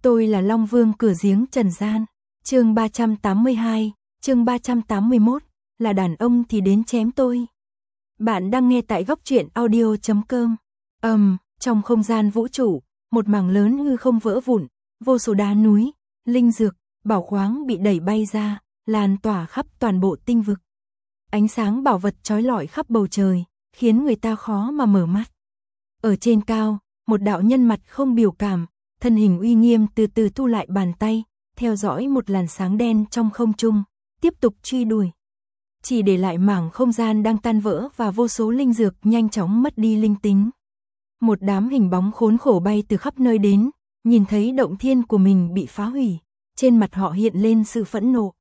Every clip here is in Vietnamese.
Tôi là Long Vương cửa giếng trần gian. Chương 382, chương 381, là đàn ông thì đến chém tôi. Bạn đang nghe tại goctruyện.audio.com. Trong không gian vũ trụ, một mảng lớn hư không vỡ vụn, vô số đá núi, linh dược, bảo khoáng bị đẩy bay ra, lan tỏa khắp toàn bộ tinh vực. Ánh sáng bảo vật chói lọi khắp bầu trời, khiến người ta khó mà mở mắt. Ở trên cao, một đạo nhân mặt không biểu cảm, thân hình uy nghiêm từ từ thu lại bàn tay, theo dõi một làn sáng đen trong không trung, tiếp tục truy đuổi. Chỉ để lại mảng không gian đang tan vỡ và vô số linh dược nhanh chóng mất đi linh tính. Một đám hình bóng khốn khổ bay từ khắp nơi đến, nhìn thấy động thiên của mình bị phá hủy, trên mặt họ hiện lên sự phẫn nộ.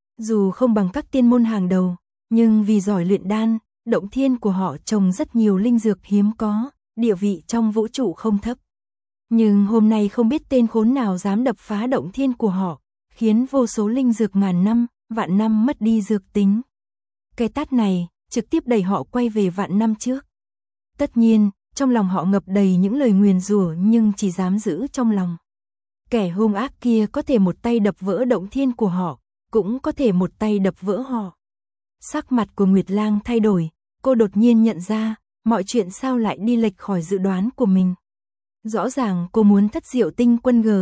Dù không bằng các tiên môn hàng đầu, nhưng vì giỏi luyện đan, động thiên của họ trồng rất nhiều linh dược hiếm có, địa vị trong vũ trụ không thấp. Nhưng hôm nay không biết tên khốn nào dám đập phá động thiên của họ, khiến vô số linh dược ngàn năm, vạn năm mất đi dược tính. Cái tát này, trực tiếp đẩy họ quay về vạn năm trước. Tất nhiên, trong lòng họ ngập đầy những lời nguyền rủa nhưng chỉ dám giữ trong lòng. Kẻ hung ác kia có thể một tay đập vỡ động thiên của họ, cũng có thể một tay đập vỡ họ. Sắc mặt của Nguyệt Lang thay đổi, cô đột nhiên nhận ra, mọi chuyện sao lại đi lệch khỏi dự đoán của mình. Rõ ràng cô muốn Thất Diệu Tinh Quân G,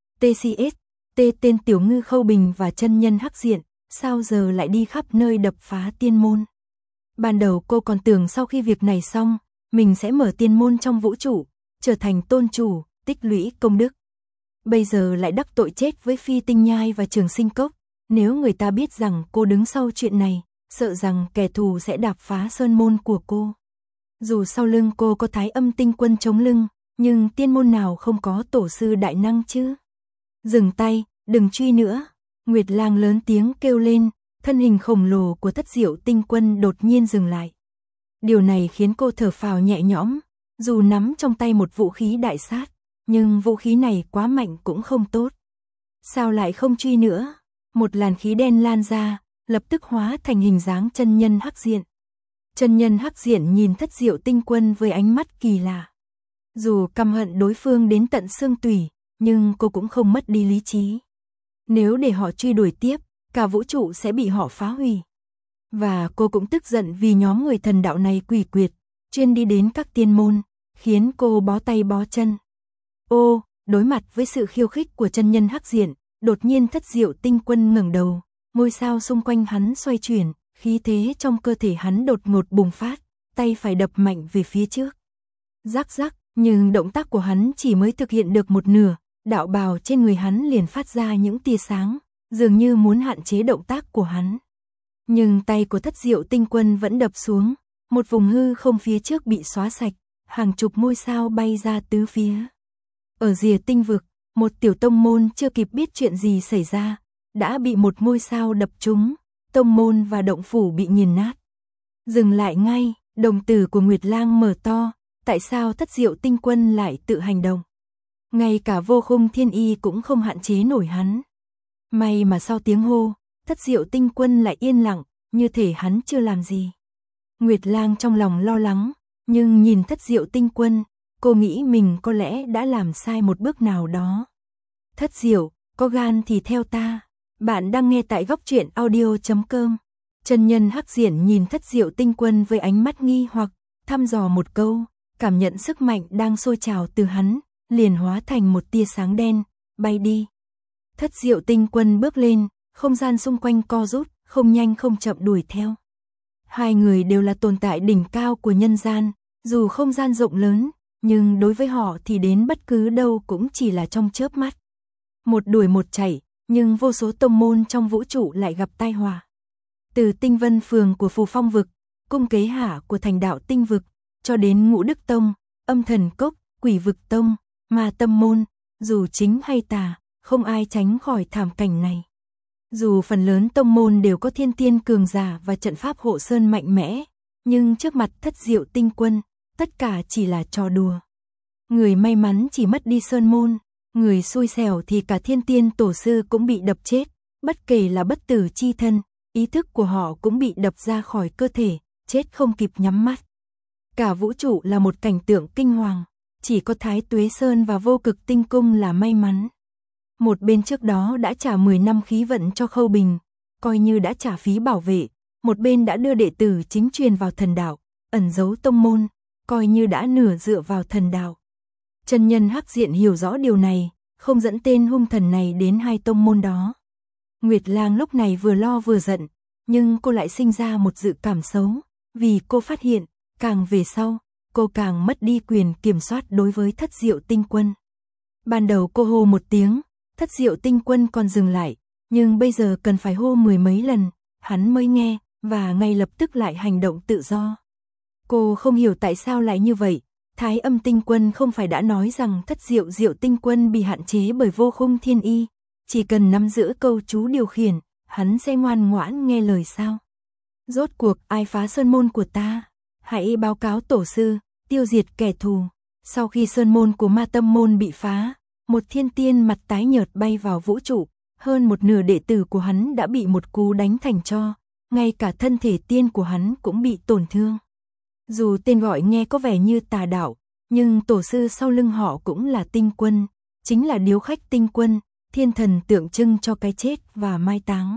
TCS, tên Tiểu Ngư Khâu Bình và chân nhân Hắc Diện, sao giờ lại đi khắp nơi đập phá tiên môn. Ban đầu cô còn tưởng sau khi việc này xong, mình sẽ mở tiên môn trong vũ trụ, trở thành tôn chủ, tích lũy công đức. Bây giờ lại đắc tội chết với Phi Tinh Nhai và Trường Sinh Cốc, nếu người ta biết rằng cô đứng sau chuyện này, sợ rằng kẻ thù sẽ đạp phá sơn môn của cô. Dù sau lưng cô có Thái Âm Tinh Quân chống lưng, nhưng tiên môn nào không có tổ sư đại năng chứ? Dừng tay, đừng truy nữa. Nguyệt Lang lớn tiếng kêu lên, thân hình khổng lồ của Thất Diệu Tinh Quân đột nhiên dừng lại. Điều này khiến cô thở phào nhẹ nhõm, dù nắm trong tay một vũ khí đại sát, nhưng vũ khí này quá mạnh cũng không tốt. Sao lại không truy nữa? Một làn khí đen lan ra, lập tức hóa thành hình dáng chân nhân Hắc Diện. Chân nhân Hắc Diện nhìn Thất Diệu Tinh Quân với ánh mắt kỳ lạ. Dù căm hận đối phương đến tận xương tủy, nhưng cô cũng không mất đi lý trí. Nếu để họ truy đuổi tiếp, cả vũ trụ sẽ bị họ phá hủy. Và cô cũng tức giận vì nhóm người thần đạo này quỷ quyệt, chuyên đi đến các tiên môn, khiến cô bó tay bó chân. Đối mặt với sự khiêu khích của chân nhân Hắc Diện, đột nhiên Thất Diệu Tinh Quân ngẩng đầu, ngôi sao xung quanh hắn xoay chuyển, khí thế trong cơ thể hắn đột ngột bùng phát, tay phải đập mạnh về phía trước. Rắc rắc, nhưng động tác của hắn chỉ mới thực hiện được một nửa, đạo bào trên người hắn liền phát ra những tia sáng, dường như muốn hạn chế động tác của hắn. Nhưng tay của Thất Diệu Tinh Quân vẫn đập xuống, một vùng hư không phía trước bị xóa sạch, hàng chục ngôi sao bay ra tứ phía. Ở rìa tinh vực, một tiểu tông môn chưa kịp biết chuyện gì xảy ra, đã bị một ngôi sao đập trúng, tông môn và động phủ bị nghiền nát. Dừng lại ngay, đồng tử của Nguyệt Lang mở to, tại sao Thất Diệu Tinh Quân lại tự hành động? Ngay cả Vô Khung Thiên Y cũng không hạn chế nổi hắn. May mà sau tiếng hô, Thất Diệu Tinh Quân lại yên lặng, như thể hắn chưa làm gì. Nguyệt Lang trong lòng lo lắng, nhưng nhìn Thất Diệu Tinh Quân, cô nghĩ mình có lẽ đã làm sai một bước nào đó. Thất Diệu, có gan thì theo ta. Bạn đang nghe tại goctruyện.audio.com. Chân nhân Hắc Diện nhìn Thất Diệu Tinh Quân với ánh mắt nghi hoặc, thăm dò một câu, cảm nhận sức mạnh đang sôi trào từ hắn, liền hóa thành một tia sáng đen, bay đi. Thất Diệu Tinh Quân bước lên, không gian xung quanh co rút, không nhanh không chậm đuổi theo. Hai người đều là tồn tại đỉnh cao của nhân gian, dù không gian rộng lớn, nhưng đối với họ thì đến bất cứ đâu cũng chỉ là trong chớp mắt. Một đuổi một chạy, nhưng vô số tông môn trong vũ trụ lại gặp tai họa. Từ Tinh Vân Phường của Phù Phong Vực, Cung Kế Hạ của Thành Đạo Tinh Vực, cho đến Ngũ Đức Tông, Âm Thần Cốc, Quỷ Vực Tông, Ma Tâm Môn, dù chính hay tà, không ai tránh khỏi thảm cảnh này. Dù phần lớn tông môn đều có thiên tiên cường giả và trận pháp hộ sơn mạnh mẽ, nhưng trước mặt Thất Diệu Tinh Quân, tất cả chỉ là trò đùa. Người may mắn chỉ mất đi sơn môn, người xui xẻo thì cả thiên tiên tổ sư cũng bị đập chết, bất kể là bất tử chi thân, ý thức của họ cũng bị đập ra khỏi cơ thể, chết không kịp nhắm mắt. Cả vũ trụ là một cảnh tượng kinh hoàng, chỉ có Thái Tuế Sơn và Vô Cực Tinh Cung là may mắn. Một bên trước đó đã trả 10 năm khí vận cho Khâu Bình, coi như đã trả phí bảo vệ, một bên đã đưa đệ tử chính truyền vào thần đạo, ẩn giấu tông môn, coi như đã nửa dựa vào thần đạo. Chân nhân Hắc Diện hiểu rõ điều này, không dẫn tên hung thần này đến hai tông môn đó. Nguyệt Lang lúc này vừa lo vừa giận, nhưng cô lại sinh ra một dự cảm xấu, vì cô phát hiện, càng về sau, cô càng mất đi quyền kiểm soát đối với Thất Diệu Tinh Quân. Ban đầu cô hô một tiếng, Thất Diệu Tinh Quân còn dừng lại, nhưng bây giờ cần phải hô 10 mấy lần, hắn mới nghe, và ngay lập tức lại hành động tự do. Cô không hiểu tại sao lại như vậy, Thái Âm Tinh Quân không phải đã nói rằng Thất Diệu Diệu Tinh Quân bị hạn chế bởi Vô Khung Thiên Y, chỉ cần nắm giữ câu chú điều khiển, hắn sẽ ngoan ngoãn nghe lời sao? Rốt cuộc ai phá sơn môn của ta? Hãy báo cáo tổ sư, tiêu diệt kẻ thù. Sau khi sơn môn của Ma Tâm môn bị phá, một thiên tiên mặt tái nhợt bay vào vũ trụ, hơn một nửa đệ tử của hắn đã bị một cú đánh thành tro, ngay cả thân thể tiên của hắn cũng bị tổn thương. Dù tên gọi nghe có vẻ như tà đạo, nhưng tổ sư sau lưng họ cũng là Tinh Quân, chính là điếu khách Tinh Quân, thiên thần tượng trưng cho cái chết và mai táng.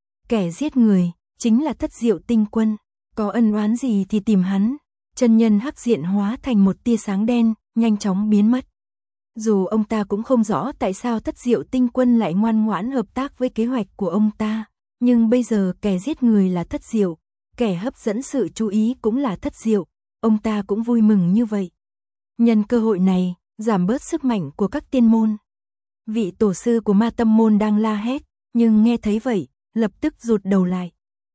Kẻ giết người, chính là Thất Diệu Tinh Quân, có ân oán gì thì tìm hắn. Chân nhân Hắc Diện hóa thành một tia sáng đen, nhanh chóng biến mất. Dù ông ta cũng không rõ tại sao Thất Diệu Tinh Quân lại ngoan ngoãn hợp tác với kế hoạch của ông ta, nhưng bây giờ kẻ giết người là Thất Diệu, kẻ hấp dẫn sự chú ý cũng là Thất Diệu, ông ta cũng vui mừng như vậy. Nhân cơ hội này, giảm bớt sức mạnh của các tiên môn. Vị tổ sư của Ma Tâm môn đang la hét, nhưng nghe thấy vậy, lập tức rụt đầu lại.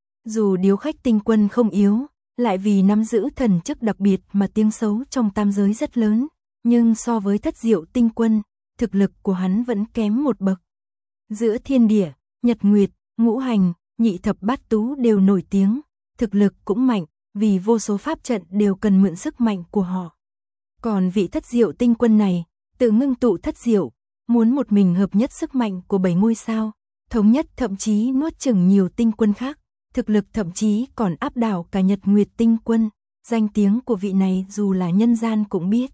Dù điếu khách Tinh Quân không yếu, lại vì nắm giữ thần chức đặc biệt mà tiếng xấu trong tam giới rất lớn, nhưng so với Thất Diệu Tinh Quân, thực lực của hắn vẫn kém một bậc. Giữa thiên địa, nhật nguyệt, ngũ hành, nhị thập bát tú đều nổi tiếng, thực lực cũng mạnh, vì vô số pháp trận đều cần mượn sức mạnh của họ. Còn vị Thất Diệu Tinh Quân này, tự ngưng tụ thất diệu, muốn một mình hợp nhất sức mạnh của 7 ngôi sao, thống nhất thậm chí nuốt chửng nhiều tinh quân khác, thực lực thậm chí còn áp đảo cả Nhật Nguyệt Tinh Quân, danh tiếng của vị này dù là nhân gian cũng biết.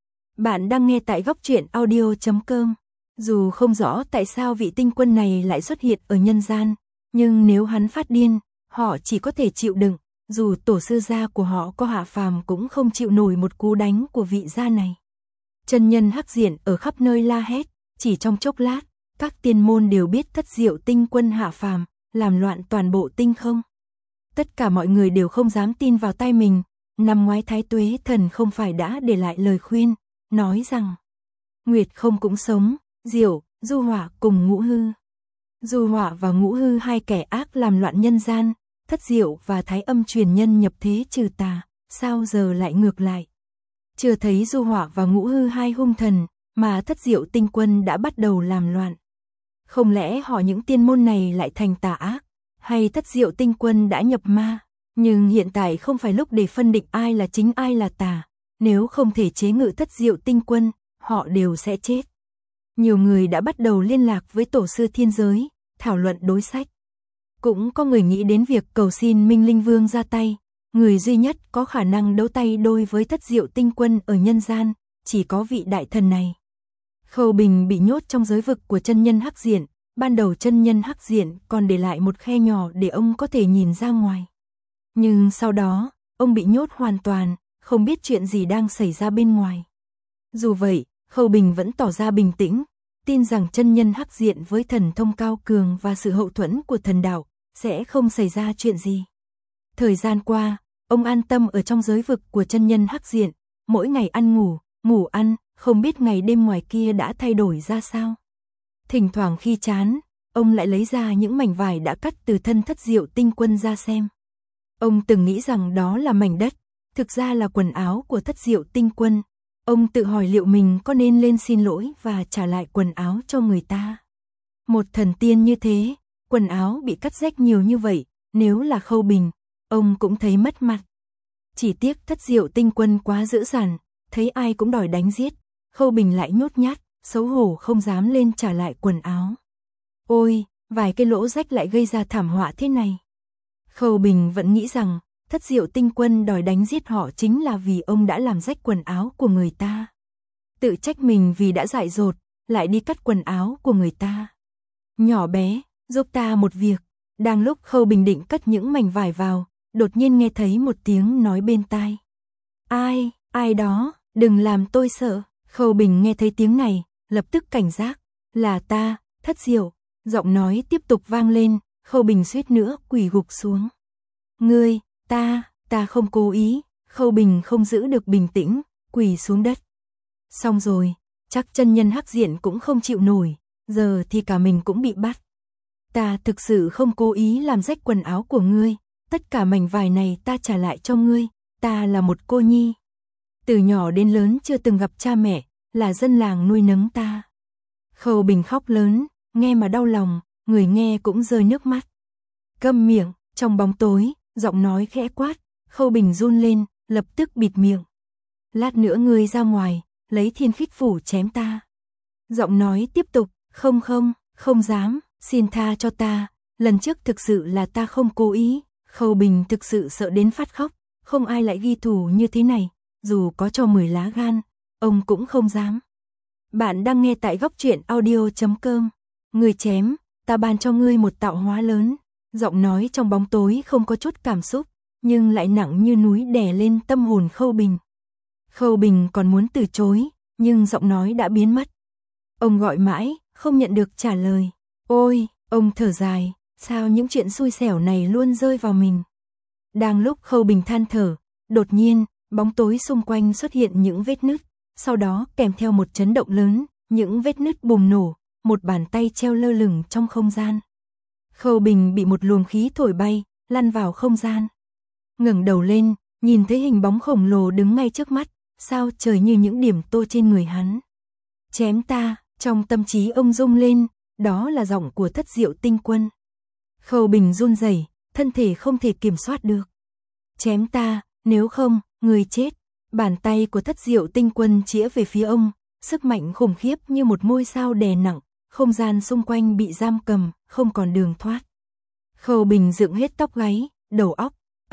Bạn đang nghe tại Góc Truyện Audio.com. Dù không rõ tại sao vị tinh quân này lại xuất hiện ở nhân gian, nhưng nếu hắn phát điên, họ chỉ có thể chịu đựng, dù tổ sư gia của họ có hạ phàm cũng không chịu nổi một cú đánh của vị gia này. Chân nhân Hắc Diện ở khắp nơi la hét, chỉ trong chốc lát, các tiên môn đều biết Thất Diệu Tinh Quân hạ phàm, làm loạn toàn bộ tinh không. Tất cả mọi người đều không dám tin vào tai mình, năm ngoái Thái Tuế Thần không phải đã để lại lời khuyên, nói rằng Nguyệt không cũng sống, Diệu, Du Hỏa cùng Ngũ Hư. Du Hỏa và Ngũ Hư hai kẻ ác làm loạn nhân gian, Thất Diệu và Thái Âm truyền nhân nhập thế trừ tà, sao giờ lại ngược lại? Chưa thấy Du Hỏa và Ngũ Hư hai hung thần, mà Thất Diệu Tinh Quân đã bắt đầu làm loạn. Không lẽ họ những tiên môn này lại thành tà ác, hay Thất Diệu Tinh Quân đã nhập ma? Nhưng hiện tại không phải lúc để phân định ai là chính ai là tà, nếu không thể chế ngự Thất Diệu Tinh Quân, họ đều sẽ chết. Nhiều người đã bắt đầu liên lạc với tổ sư thiên giới, thảo luận đối sách. Cũng có người nghĩ đến việc cầu xin Minh Linh Vương ra tay, người duy nhất có khả năng đấu tay đôi với Thất Diệu Tinh Quân ở nhân gian, chỉ có vị đại thần này. Khâu Bình bị nhốt trong giới vực của chân nhân Hắc Diện, ban đầu chân nhân Hắc Diện còn để lại một khe nhỏ để ông có thể nhìn ra ngoài. Nhưng sau đó, ông bị nhốt hoàn toàn, không biết chuyện gì đang xảy ra bên ngoài. Dù vậy, Khâu Bình vẫn tỏ ra bình tĩnh, tin rằng chân nhân Hắc Diện với thần thông cao cường và sự hậu thuẫn của thần đạo, sẽ không xảy ra chuyện gì. Thời gian qua, ông an tâm ở trong giới vực của chân nhân Hắc Diện, mỗi ngày ăn ngủ, ngủ ăn, không biết ngày đêm ngoài kia đã thay đổi ra sao. Thỉnh thoảng khi chán, ông lại lấy ra những mảnh vải đã cắt từ thân Thất Diệu Tinh Quân ra xem. Ông từng nghĩ rằng đó là mảnh đất, thực ra là quần áo của Thất Diệu Tinh Quân. Ông tự hỏi liệu mình có nên lên xin lỗi và trả lại quần áo cho người ta. Một thần tiên như thế, quần áo bị cắt rách nhiều như vậy, nếu là Khâu Bình, ông cũng thấy mất mặt. Chỉ tiếc Thất Diệu Tinh Quân quá dữ dằn, thấy ai cũng đòi đánh giết, Khâu Bình lại nhút nhát, xấu hổ không dám lên trả lại quần áo. Ôi, vài cái lỗ rách lại gây ra thảm họa thế này. Khâu Bình vẫn nghĩ rằng Thất Diệu Tinh Quân đòi đánh giết họ chính là vì ông đã làm rách quần áo của người ta. Tự trách mình vì đã dại dột, lại đi cắt quần áo của người ta. Nhỏ bé, giúp ta một việc. Đang lúc Khâu Bình định cất những mảnh vải vào, đột nhiên nghe thấy một tiếng nói bên tai. Ai đó, đừng làm tôi sợ. Khâu Bình nghe thấy tiếng này, lập tức cảnh giác. Là ta, Thất Diệu. Giọng nói tiếp tục vang lên, Khâu Bình suýt nữa quỳ gục xuống. Ngươi, ta không cố ý. Khâu Bình không giữ được bình tĩnh, quỳ xuống đất. Xong rồi, chắc chân nhân hắc diện cũng không chịu nổi, giờ thì cả mình cũng bị bắt. Ta thực sự không cố ý làm rách quần áo của ngươi, tất cả mảnh vải này ta trả lại cho ngươi, ta là một cô nhi. Từ nhỏ đến lớn chưa từng gặp cha mẹ, là dân làng nuôi nấng ta. Khâu Bình khóc lớn, nghe mà đau lòng, người nghe cũng rơi nước mắt. Câm miệng, trong bóng tối, giọng nói khẽ quát, Khâu Bình run lên, lập tức bịt miệng. Lát nữa ngươi ra ngoài, lấy Thiên Khích Phủ chém ta. Giọng nói tiếp tục, không dám, xin tha cho ta, lần trước thực sự là ta không cố ý. Khâu Bình thực sự sợ đến phát khóc, không ai lại ghi thù như thế này, dù có cho 10 lá gan, ông cũng không dám. Bạn đang nghe tại Góc Truyện Audio.com. Người chém, ta ban cho ngươi một tạo hóa lớn. Giọng nói trong bóng tối không có chút cảm xúc, nhưng lại nặng như núi đè lên tâm hồn Khâu Bình. Khâu Bình còn muốn từ chối, nhưng giọng nói đã biến mất. Ông gọi mãi, không nhận được trả lời. Ôi, ông thở dài, sao những chuyện xui xẻo này luôn rơi vào mình. Đang lúc Khâu Bình than thở, đột nhiên, bóng tối xung quanh xuất hiện những vết nứt, sau đó kèm theo một chấn động lớn, những vết nứt bùng nổ, một bàn tay treo lơ lửng trong không gian. Khâu Bình bị một luồng khí thổi bay, lăn vào không gian. Ngẩng đầu lên, nhìn thấy hình bóng khổng lồ đứng ngay trước mắt, sao trời như những điểm tô trên người hắn. Chém ta, trong tâm trí ông rung lên, đó là giọng của Thất Diệu Tinh Quân. Khâu Bình run rẩy, thân thể không thể kiểm soát được. Chém ta, nếu không, người chết. Bàn tay của Thất Diệu Tinh Quân chĩa về phía ông, sức mạnh khủng khiếp như một ngôi sao đè nặng, không gian xung quanh bị giam cầm, không còn đường thoát. Khâu Bình dựng hết tóc gáy, đầu óc,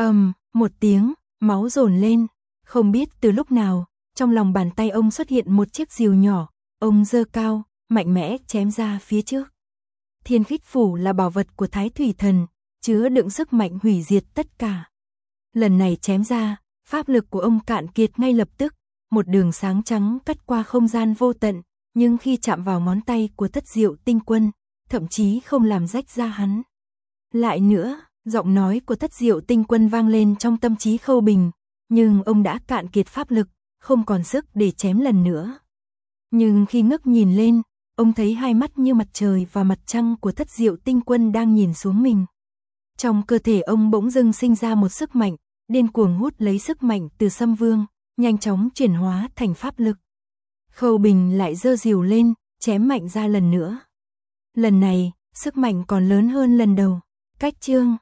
một tiếng, máu dồn lên. Không biết từ lúc nào, trong lòng bàn tay ông xuất hiện một chiếc rìu nhỏ, ông giơ cao, mạnh mẽ chém ra phía trước. Thiên Khích Phủ là bảo vật của Thái Thủy Thần, chứa đựng sức mạnh hủy diệt tất cả. Lần này chém ra, pháp lực của ông cạn kiệt ngay lập tức, một đường sáng trắng cắt qua không gian vô tận, nhưng khi chạm vào ngón tay của Thất Diệu Tinh Quân, thậm chí không làm rách da hắn. Lại nữa, giọng nói của Thất Diệu Tinh Quân vang lên trong tâm trí Khâu Bình, nhưng ông đã cạn kiệt pháp lực, không còn sức để chém lần nữa. Nhưng khi ngước nhìn lên, ông thấy hai mắt như mặt trời và mặt trăng của Thất Diệu Tinh Quân đang nhìn xuống mình. Trong cơ thể ông bỗng dưng sinh ra một sức mạnh, điên cuồng hút lấy sức mạnh từ Sâm Vương, nhanh chóng chuyển hóa thành pháp lực. Khâu Bình lại giơ rìu lên, chém mạnh ra lần nữa. Lần này, sức mạnh còn lớn hơn lần đầu. Cách chương